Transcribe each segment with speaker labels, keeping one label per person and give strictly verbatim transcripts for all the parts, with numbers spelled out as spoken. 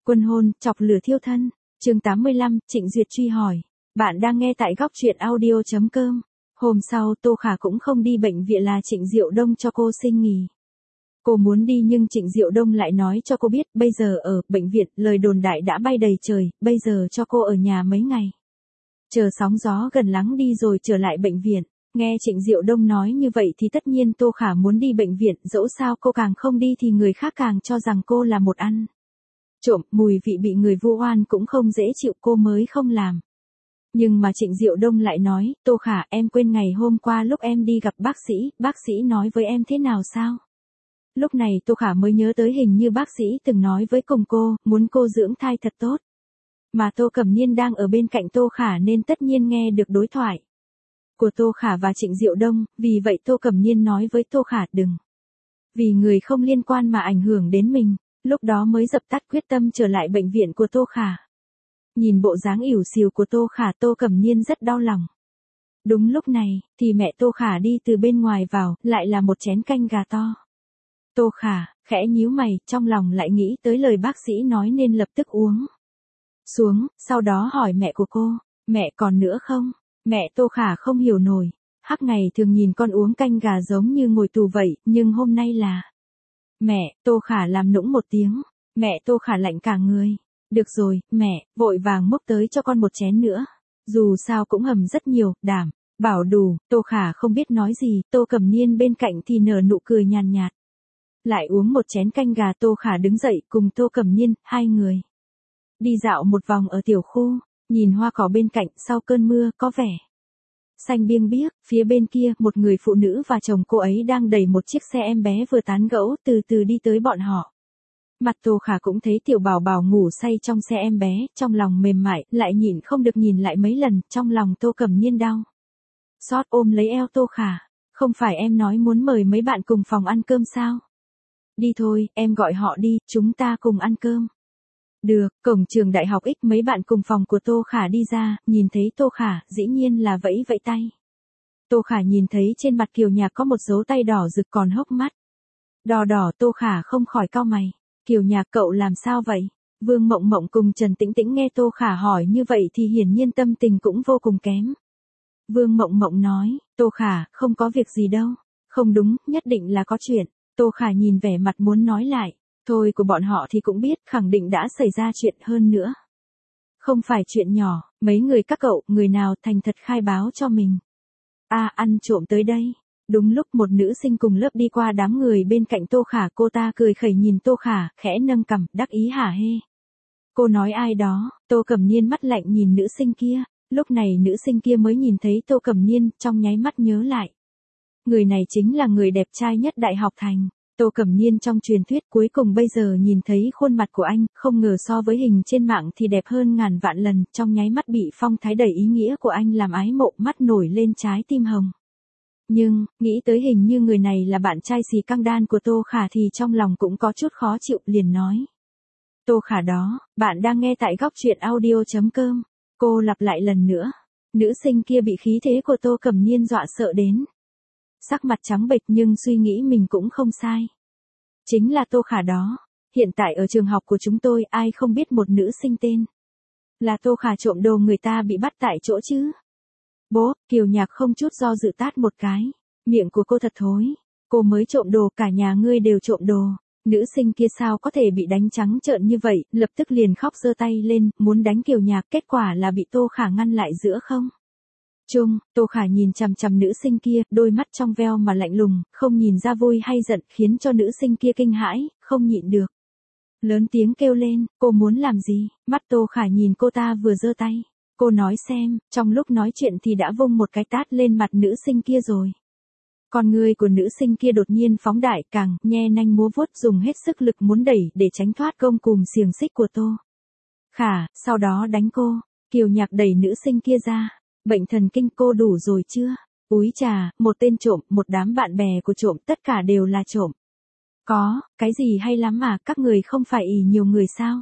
Speaker 1: Quân hôn, chọc lửa thiêu thân. Chương tám mươi lăm, Trịnh Duyệt truy hỏi. Bạn đang nghe tại góc truyện audio chấm com. Hôm sau, Tô Khả cũng không đi bệnh viện là Trịnh Diệu Đông cho cô xin nghỉ. Cô muốn đi nhưng Trịnh Diệu Đông lại nói cho cô biết, bây giờ ở bệnh viện, lời đồn đại đã bay đầy trời, bây giờ cho cô ở nhà mấy ngày. Chờ sóng gió gần lắng đi rồi trở lại bệnh viện. Nghe Trịnh Diệu Đông nói như vậy thì tất nhiên Tô Khả muốn đi bệnh viện, dẫu sao cô càng không đi thì người khác càng cho rằng cô là một ăn trộm, mùi vị bị người vu oan cũng không dễ chịu, cô mới không làm. Nhưng mà Trịnh Diệu Đông lại nói, Tô Khả, em quên ngày hôm qua lúc em đi gặp bác sĩ, bác sĩ nói với em thế nào sao? Lúc này Tô Khả mới nhớ tới hình như bác sĩ từng nói với cùng cô, muốn cô dưỡng thai thật tốt. Mà Tô Cẩm Niên đang ở bên cạnh Tô Khả nên tất nhiên nghe được đối thoại của Tô Khả và Trịnh Diệu Đông, vì vậy Tô Cẩm Niên nói với Tô Khả đừng vì người không liên quan mà ảnh hưởng đến mình, lúc đó mới dập tắt quyết tâm trở lại bệnh viện của Tô Khả. Nhìn bộ dáng ỉu xìu của Tô Khả, Tô Cẩm Niên rất đau lòng. Đúng lúc này, thì mẹ Tô Khả đi từ bên ngoài vào, lại là một chén canh gà to. Tô Khả, khẽ nhíu mày, trong lòng lại nghĩ tới lời bác sĩ nói nên lập tức uống xuống, sau đó hỏi mẹ của cô, mẹ còn nữa không? Mẹ Tô Khả không hiểu nổi, hắc ngày thường nhìn con uống canh gà giống như ngồi tù vậy, nhưng hôm nay là... Mẹ, Tô Khả làm nũng một tiếng, mẹ Tô Khả lạnh cả người. Được rồi, mẹ, vội vàng múc tới cho con một chén nữa. Dù sao cũng hầm rất nhiều, đảm bảo đủ. Tô Khả không biết nói gì, Tô Cẩm Niên bên cạnh thì nở nụ cười nhàn nhạt. Lại uống một chén canh gà. Tô Khả đứng dậy cùng Tô Cẩm Niên, hai người đi dạo một vòng ở tiểu khu, nhìn hoa cỏ bên cạnh, sau cơn mưa có vẻ xanh biêng biếc. Phía bên kia, một người phụ nữ và chồng cô ấy đang đẩy một chiếc xe em bé vừa tán gẫu từ từ đi tới bọn họ. Mặt Tô Khả cũng thấy tiểu bảo bảo ngủ say trong xe em bé, trong lòng mềm mại, lại nhịn không được nhìn lại mấy lần, trong lòng Tô Cẩm Niên đau xót ôm lấy eo Tô Khả. Không phải em nói muốn mời mấy bạn cùng phòng ăn cơm sao? Đi thôi, em gọi họ đi, chúng ta cùng ăn cơm. Được. Cổng trường đại học X, mấy bạn cùng phòng của Tô Khả đi ra, nhìn thấy Tô Khả, dĩ nhiên là vẫy vẫy tay. Tô Khả nhìn thấy trên mặt Kiều Nhạc có một dấu tay đỏ rực còn hốc mắt đỏ đỏ, Tô Khả không khỏi cau mày. Kiều Nhạc, cậu làm sao vậy? Vương Mộng Mộng cùng Trần Tĩnh Tĩnh nghe Tô Khả hỏi như vậy thì hiển nhiên tâm tình cũng vô cùng kém. Vương Mộng Mộng nói, Tô Khả, không có việc gì đâu. Không đúng, nhất định là có chuyện. Tô Khả nhìn vẻ mặt muốn nói lại thôi của bọn họ thì cũng biết khẳng định đã xảy ra chuyện, hơn nữa không phải chuyện nhỏ. Mấy người các cậu, người nào thành thật khai báo cho mình. A à, ăn trộm tới đây. Đúng lúc một nữ sinh cùng lớp đi qua đám người bên cạnh Tô Khả, cô ta cười khẩy nhìn Tô Khả, khẽ nâng cằm, đắc ý hả hê. Cô nói ai đó? Tô Cẩm Niên mắt lạnh nhìn nữ sinh kia. Lúc này nữ sinh kia mới nhìn thấy Tô Cẩm Niên, trong nháy mắt nhớ lại. Người này chính là người đẹp trai nhất Đại học Thành. Tô Cẩm Niên trong truyền thuyết, cuối cùng bây giờ nhìn thấy khuôn mặt của anh, không ngờ so với hình trên mạng thì đẹp hơn ngàn vạn lần, trong nháy mắt bị phong thái đầy ý nghĩa của anh làm ái mộ, mắt nổi lên trái tim hồng. Nhưng, nghĩ tới hình như người này là bạn trai xì căng đan của Tô Khả thì trong lòng cũng có chút khó chịu, liền nói. Tô Khả đó, bạn đang nghe tại góc truyện audio chấm com. Cô lặp lại lần nữa. Nữ sinh kia bị khí thế của Tô Cẩm Niên dọa sợ đến sắc mặt trắng bệch, nhưng suy nghĩ mình cũng không sai. Chính là Tô Khả đó. Hiện tại ở trường học của chúng tôi ai không biết một nữ sinh tên là Tô Khả trộm đồ người ta bị bắt tại chỗ chứ. Bố, Kiều Nhạc không chút do dự tát một cái. Miệng của cô thật thối. Cô mới trộm đồ, cả nhà ngươi đều trộm đồ. Nữ sinh kia sao có thể bị đánh trắng trợn như vậy, lập tức liền khóc giơ tay lên, muốn đánh Kiều Nhạc, kết quả là bị Tô Khả ngăn lại giữa không trung. Tô Khả nhìn chằm chằm nữ sinh kia, đôi mắt trong veo mà lạnh lùng, không nhìn ra vui hay giận, khiến cho nữ sinh kia kinh hãi, không nhịn được lớn tiếng kêu lên, cô muốn làm gì? Mắt Tô Khả nhìn cô ta vừa giơ tay. Cô nói xem, trong lúc nói chuyện thì đã vung một cái tát lên mặt nữ sinh kia rồi. Con người của nữ sinh kia đột nhiên phóng đại, càng nhe nanh múa vuốt, dùng hết sức lực muốn đẩy để tránh thoát gông cùm xiềng xích của Tô Khả, sau đó đánh cô. Kiều Nhạc đẩy nữ sinh kia ra. Bệnh thần kinh, cô đủ rồi chưa? Úi trà, một tên trộm, một đám bạn bè của trộm, tất cả đều là trộm. Có, cái gì hay lắm mà, các người không phải ỷ nhiều người sao?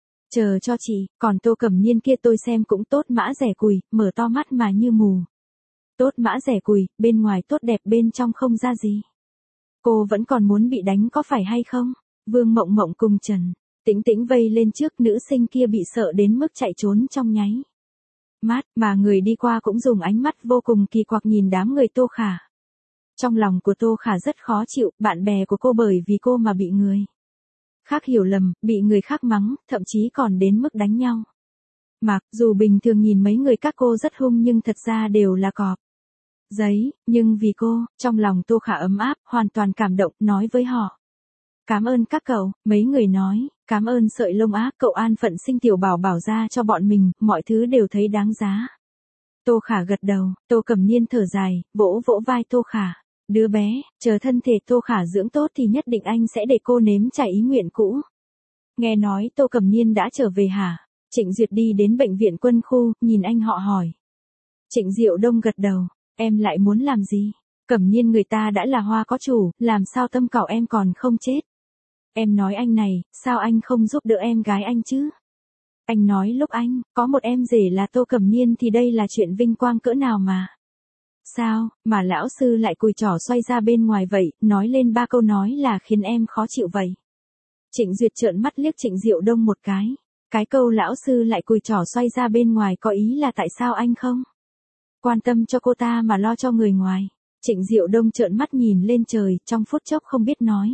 Speaker 1: Chờ cho chị, còn Tô Cẩm Niên kia tôi xem cũng tốt mã rẻ cùi, mở to mắt mà như mù. Tốt mã rẻ cùi, bên ngoài tốt đẹp bên trong không ra gì. Cô vẫn còn muốn bị đánh có phải hay không? Vương Mộng Mộng cùng Trần Tĩnh Tĩnh vây lên trước, nữ sinh kia bị sợ đến mức chạy trốn trong nháy mắt, mà người đi qua cũng dùng ánh mắt vô cùng kỳ quặc nhìn đám người Tô Khả. Trong lòng của Tô Khả rất khó chịu, bạn bè của cô bởi vì cô mà bị người khác hiểu lầm, bị người khác mắng, thậm chí còn đến mức đánh nhau. Mặc dù bình thường nhìn mấy người các cô rất hung nhưng thật ra đều là cọp giấy, nhưng vì cô, trong lòng Tô Khả ấm áp, hoàn toàn cảm động, nói với họ. Cảm ơn các cậu, mấy người nói, cảm ơn sợi lông á, cậu an phận sinh tiểu bảo bảo ra cho bọn mình, mọi thứ đều thấy đáng giá. Tô Khả gật đầu, Tô Cẩm Niên thở dài, vỗ vỗ vai Tô Khả. Đứa bé, chờ thân thể Tô Khả dưỡng tốt thì nhất định anh sẽ để cô nếm trải ý nguyện cũ. Nghe nói Tô Cẩm Niên đã trở về hả? Trịnh Duyệt đi đến bệnh viện quân khu, nhìn anh họ hỏi. Trịnh Diệu Đông gật đầu, em lại muốn làm gì? Cẩm Niên người ta đã là hoa có chủ, làm sao tâm cậu em còn không chết? Em nói anh này, sao anh không giúp đỡ em gái anh chứ? Anh nói lúc anh, có một em rể là Tô Cẩm Niên thì đây là chuyện vinh quang cỡ nào mà. Sao, mà lão sư lại cùi trỏ xoay ra bên ngoài vậy, nói lên ba câu nói là khiến em khó chịu vậy. Trịnh Duyệt trợn mắt liếc Trịnh Diệu Đông một cái. Cái câu lão sư lại cùi trỏ xoay ra bên ngoài có ý là tại sao anh không quan tâm cho cô ta mà lo cho người ngoài. Trịnh Diệu Đông trợn mắt nhìn lên trời, trong phút chốc không biết nói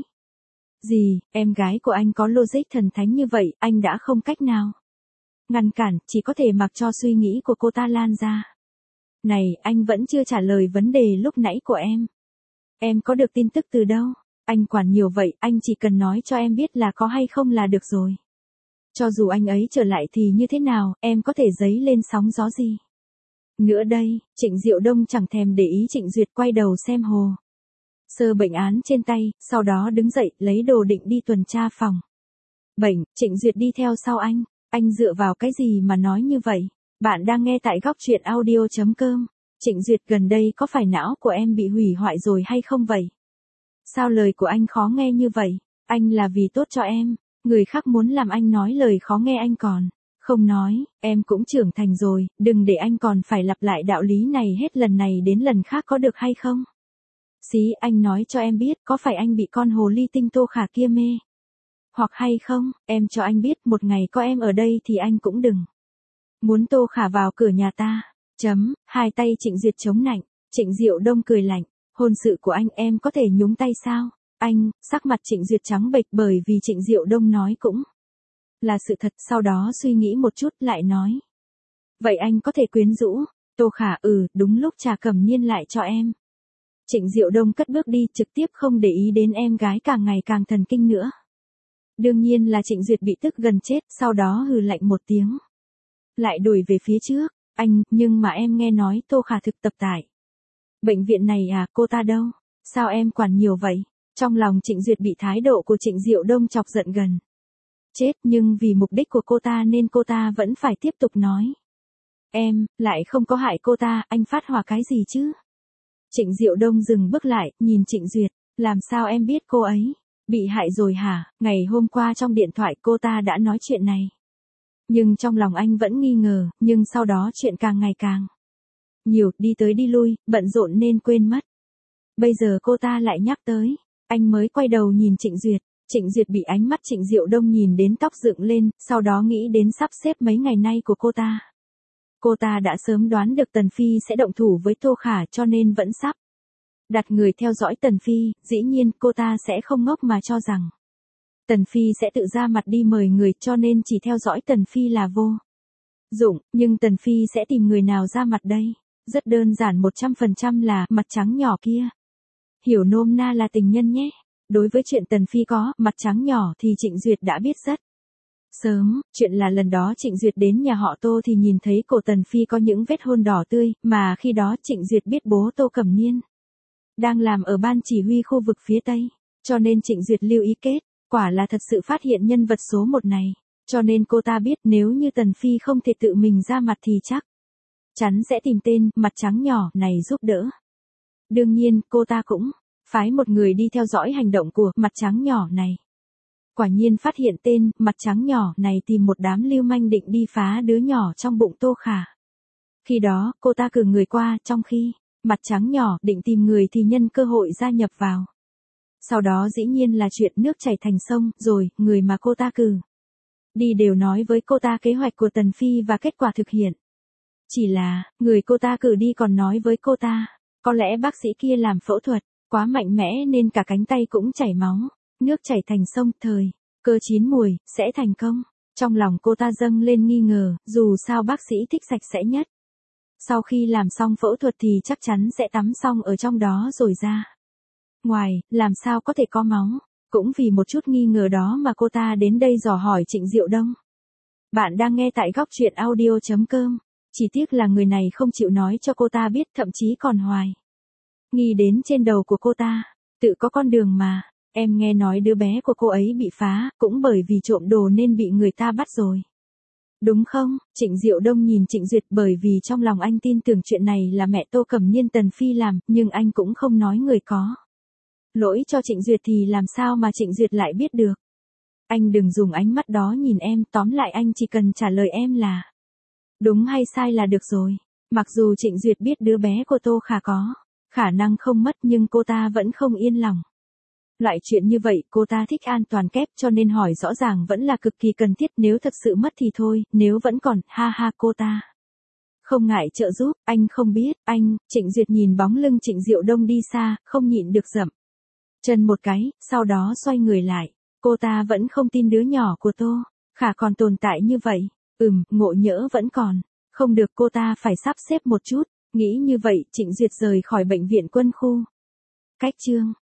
Speaker 1: gì, em gái của anh có logic thần thánh như vậy, anh đã không cách nào ngăn cản, chỉ có thể mặc cho suy nghĩ của cô ta lan ra. Này, anh vẫn chưa trả lời vấn đề lúc nãy của em. Em có được tin tức từ đâu? Anh quản nhiều vậy, anh chỉ cần nói cho em biết là có hay không là được rồi. Cho dù anh ấy trở lại thì như thế nào, em có thể dấy lên sóng gió gì? Nữa đây, Trịnh Diệu Đông chẳng thèm để ý Trịnh Duyệt quay đầu xem hồ sơ bệnh án trên tay, sau đó đứng dậy, lấy đồ định đi tuần tra phòng bệnh. Trịnh Duyệt đi theo sau anh. Anh dựa vào cái gì mà nói như vậy? Bạn đang nghe tại góc truyện audio chấm com. Trịnh Duyệt, gần đây có phải não của em bị hủy hoại rồi hay không vậy? Sao lời của anh khó nghe như vậy? Anh là vì tốt cho em. Người khác muốn làm anh nói lời khó nghe anh còn không nói. Em cũng trưởng thành rồi, đừng để anh còn phải lặp lại đạo lý này hết lần này đến lần khác có được hay không? Xí, anh nói cho em biết, có phải anh bị con hồ ly tinh Tô Khả kia mê hoặc hay không? Em cho anh biết, một ngày có em ở đây thì anh cũng đừng muốn Tô Khả vào cửa nhà ta. Chấm, hai tay Trịnh Duyệt chống nạnh. Trịnh Diệu Đông cười lạnh. Hôn sự của anh em có thể nhúng tay sao? Anh, sắc mặt Trịnh Duyệt trắng bệch bởi vì Trịnh Diệu Đông nói cũng là sự thật, sau đó suy nghĩ một chút lại nói. Vậy anh có thể quyến rũ Tô Khả? Ừ, đúng lúc Trà Cẩm Niên lại cho em. Trịnh Diệu Đông cất bước đi, trực tiếp không để ý đến em gái càng ngày càng thần kinh nữa. Đương nhiên là Trịnh Duyệt bị tức gần chết, sau đó hừ lạnh một tiếng. Lại đuổi về phía trước. Anh, nhưng mà em nghe nói Tô Khả thực tập tại bệnh viện này à, cô ta đâu? Sao em quản nhiều vậy? Trong lòng Trịnh Duyệt bị thái độ của Trịnh Diệu Đông chọc giận gần chết, nhưng vì mục đích của cô ta nên cô ta vẫn phải tiếp tục nói. Em, lại không có hại cô ta, anh phát hỏa cái gì chứ? Trịnh Diệu Đông dừng bước lại, nhìn Trịnh Duyệt, làm sao em biết cô ấy bị hại rồi hả? Ngày hôm qua trong điện thoại cô ta đã nói chuyện này. Nhưng trong lòng anh vẫn nghi ngờ, nhưng sau đó chuyện càng ngày càng nhiều, đi tới đi lui, bận rộn nên quên mất. Bây giờ cô ta lại nhắc tới, anh mới quay đầu nhìn Trịnh Duyệt. Trịnh Duyệt bị ánh mắt Trịnh Diệu Đông nhìn đến tóc dựng lên, sau đó nghĩ đến sắp xếp mấy ngày nay của cô ta. Cô ta đã sớm đoán được Tần Phi sẽ động thủ với Tô Khả cho nên vẫn sắp đặt người theo dõi Tần Phi, dĩ nhiên cô ta sẽ không ngốc mà cho rằng Tần Phi sẽ tự ra mặt đi mời người cho nên chỉ theo dõi Tần Phi là vô dụng, nhưng Tần Phi sẽ tìm người nào ra mặt đây? Rất đơn giản, một trăm phần trăm là mặt trắng nhỏ kia. Hiểu nôm na là tình nhân nhé. Đối với chuyện Tần Phi có mặt trắng nhỏ thì Trịnh Duyệt đã biết rất sớm. Chuyện là lần đó Trịnh Duyệt đến nhà họ Tô thì nhìn thấy cổ Tần Phi có những vết hôn đỏ tươi, mà khi đó Trịnh Duyệt biết bố Tô Cẩm Niên đang làm ở ban chỉ huy khu vực phía Tây, cho nên Trịnh Duyệt lưu ý kết, quả là thật sự phát hiện nhân vật số một này, cho nên cô ta biết nếu như Tần Phi không thể tự mình ra mặt thì chắc chắn sẽ tìm tên mặt trắng nhỏ này giúp đỡ. Đương nhiên, cô ta cũng phái một người đi theo dõi hành động của mặt trắng nhỏ này. Quả nhiên phát hiện tên mặt trắng nhỏ này tìm một đám lưu manh định đi phá đứa nhỏ trong bụng Tô Khả. Khi đó, cô ta cử người qua, trong khi mặt trắng nhỏ định tìm người thì nhân cơ hội gia nhập vào. Sau đó dĩ nhiên là chuyện nước chảy thành sông, rồi, người mà cô ta cử Đi đều nói với cô ta kế hoạch của Tần Phi và kết quả thực hiện. Chỉ là, người cô ta cử đi còn nói với cô ta, có lẽ bác sĩ kia làm phẫu thuật, quá mạnh mẽ nên cả cánh tay cũng chảy máu, nước chảy thành sông, thời, cơ chín muồi, sẽ thành công. Trong lòng cô ta dâng lên nghi ngờ, dù sao bác sĩ thích sạch sẽ nhất. Sau khi làm xong phẫu thuật thì chắc chắn sẽ tắm xong ở trong đó rồi ra. Ngoài, làm sao có thể có máu, cũng vì một chút nghi ngờ đó mà cô ta đến đây dò hỏi Trịnh Diệu Đông. Bạn đang nghe tại góc truyện audio chấm com. Chỉ tiếc là người này không chịu nói cho cô ta biết, thậm chí còn hoài nghi đến trên đầu của cô ta, tự có con đường mà. Em nghe nói đứa bé của cô ấy bị phá, cũng bởi vì trộm đồ nên bị người ta bắt rồi. Đúng không? Trịnh Diệu Đông nhìn Trịnh Duyệt, bởi vì trong lòng anh tin tưởng chuyện này là mẹ Tô Cẩm Niên Tần Phi làm, nhưng anh cũng không nói người có lỗi cho Trịnh Duyệt thì làm sao mà Trịnh Duyệt lại biết được. Anh đừng dùng ánh mắt đó nhìn em, tóm lại anh chỉ cần trả lời em là đúng hay sai là được rồi. Mặc dù Trịnh Duyệt biết đứa bé của Tô Khả có khả năng không mất, nhưng cô ta vẫn không yên lòng. Loại chuyện như vậy cô ta thích an toàn kép, cho nên hỏi rõ ràng vẫn là cực kỳ cần thiết, nếu thật sự mất thì thôi, nếu vẫn còn, ha ha, cô ta không ngại trợ giúp. Anh không biết, anh. Trịnh Duyệt nhìn bóng lưng Trịnh Diệu Đông đi xa, không nhịn được dậm chân một cái, sau đó xoay người lại. Cô ta vẫn không tin đứa nhỏ của Tô Khả còn tồn tại như vậy. Ừm, ngộ nhỡ vẫn còn. Không được, cô ta phải sắp xếp một chút. Nghĩ như vậy, Trịnh Duyệt rời khỏi bệnh viện quân khu. Cách chương